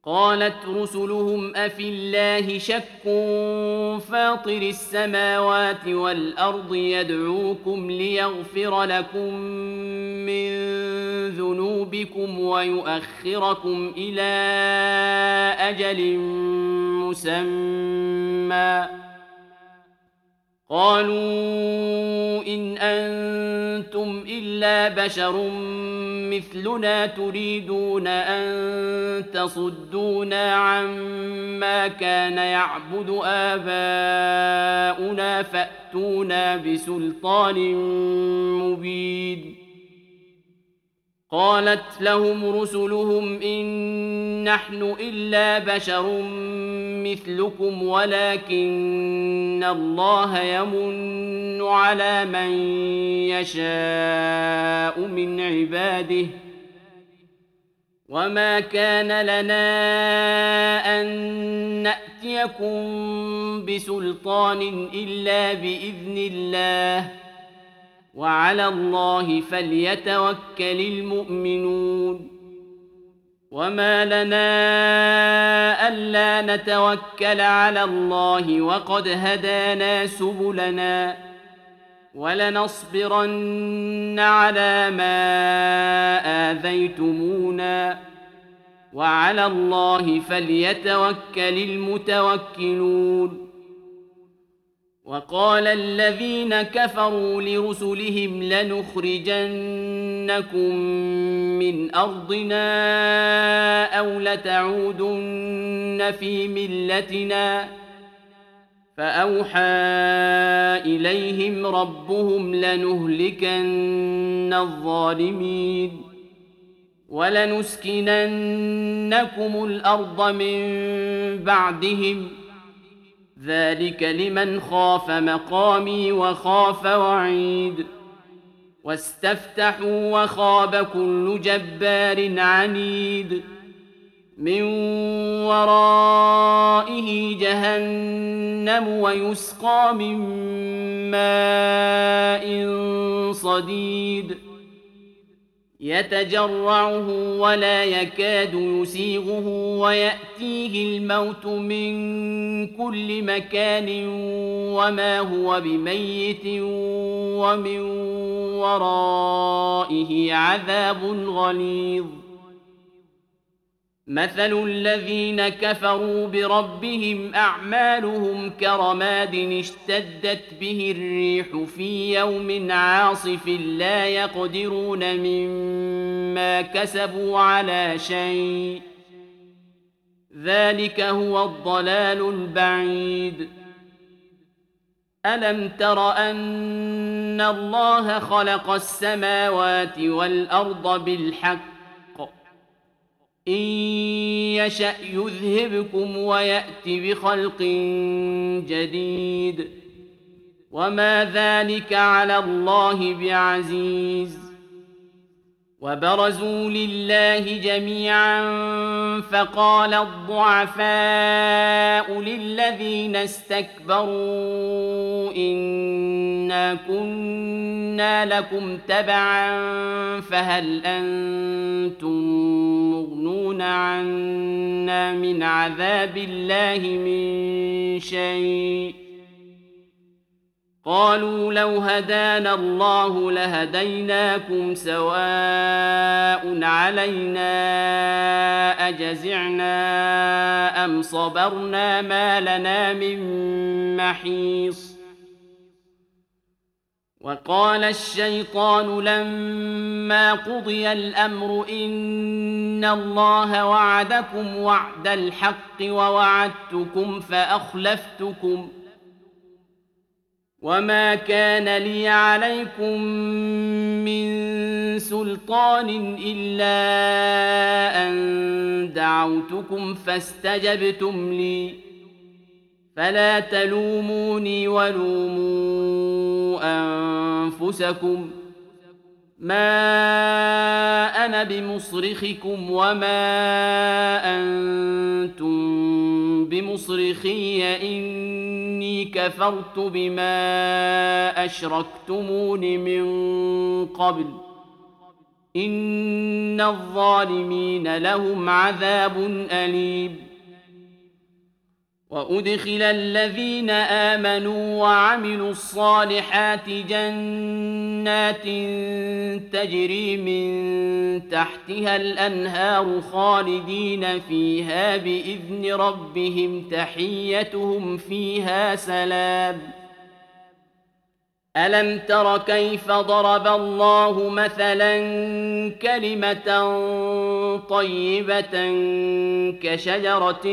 قالت رسلهم أفي الله شك فاطر السماوات والأرض يدعوكم ليغفر لكم من ذنوبكم ويؤخركم إلى أجل مسمى قالوا إن أنتم إلا بشر مثلنا تريدون أن تصدونا عما كان يعبد آباؤنا فأتونا بسلطان مبين قالت لهم رسلهم إن نحن إلا بشر مثلكم ولكن الله يمن على من يشاء من عباده وما كان لنا أن نأتيكم بسلطان إلا بإذن الله وعلى الله فليتوكل المؤمنون وما لنا ألا نتوكل على الله وقد هدانا سبلنا ولنصبرن على ما آذيتمونا وعلى الله فليتوكل المتوكلون وقال الذين كفروا لرسلهم لنخرجنكم من أرضنا أو لتعودن في ملتنا فأوحى إليهم ربهم لنهلكن الظالمين ولنسكننكم الأرض من بعدهم ذلك لمن خاف مقامي وخاف وعيد واستفتحوا وخاب كل جبار عنيد من ورائه جهنم ويسقى من ماء صديد يتجرعه ولا يكاد يسيغه ويأتيه الموت من كل مكان وما هو بميت ومن ورائه عذاب غليظ مثل الذين كفروا بربهم أعمالهم كرماد اشتدت به الريح في يوم عاصف لا يقدرون مما كسبوا على شيء ذلك هو الضلال البعيد ألم تر أن الله خلق السماوات والأرض بالحق إن يشأ يذهبكم ويأت بخلق جديد وما ذلك على الله بعزيز وبرزوا لله جميعا فقال الضعفاء للذين استكبروا إنا كنا لكم تبعا فهل أنتم مغنون عنا من عذاب الله من شيء قالوا لو هدانا الله لهديناكم سواء علينا أجزعنا أم صبرنا ما لنا من محيص وقال الشيطان لما قضي الأمر إن الله وعدكم وعد الحق ووعدتكم فأخلفتكم وما كان لي عليكم من سلطان إلا أن دعوتكم فاستجبتم لي فلا تلوموني ولوموا أنفسكم ما أنا بمصرخكم وما أنتم بمصرخي إني كفرت بما أشركتمون من قبل إن الظالمين لهم عذاب أليم. وأدخل الذين آمنوا وعملوا الصالحات جنات تجري من تحتها الأنهار خالدين فيها بإذن ربهم تحيتهم فيها سلام. ألم تر كيف ضرب الله مثلا كلمة طيبة كشجرة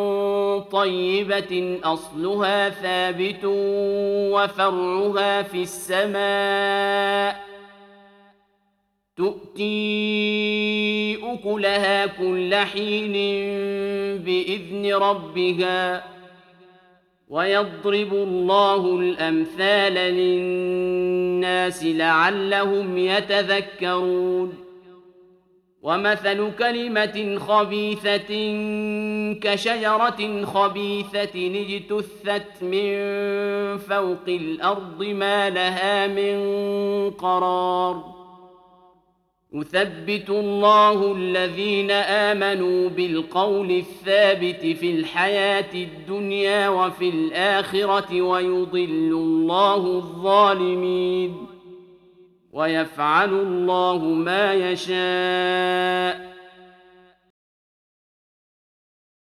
طيبة أصلها ثابت وفرعها في السماء تؤتي أكلها كل حين بإذن ربها ويضرب الله الأمثال للناس لعلهم يتذكرون. ومثل كلمة خبيثة كشجرة خبيثة اجتثت من فوق الأرض ما لها من قرار. يثبت الله الذين آمنوا بالقول الثابت في الحياة الدنيا وفي الآخرة ويضل الله الظالمين ويفعل الله ما يشاء.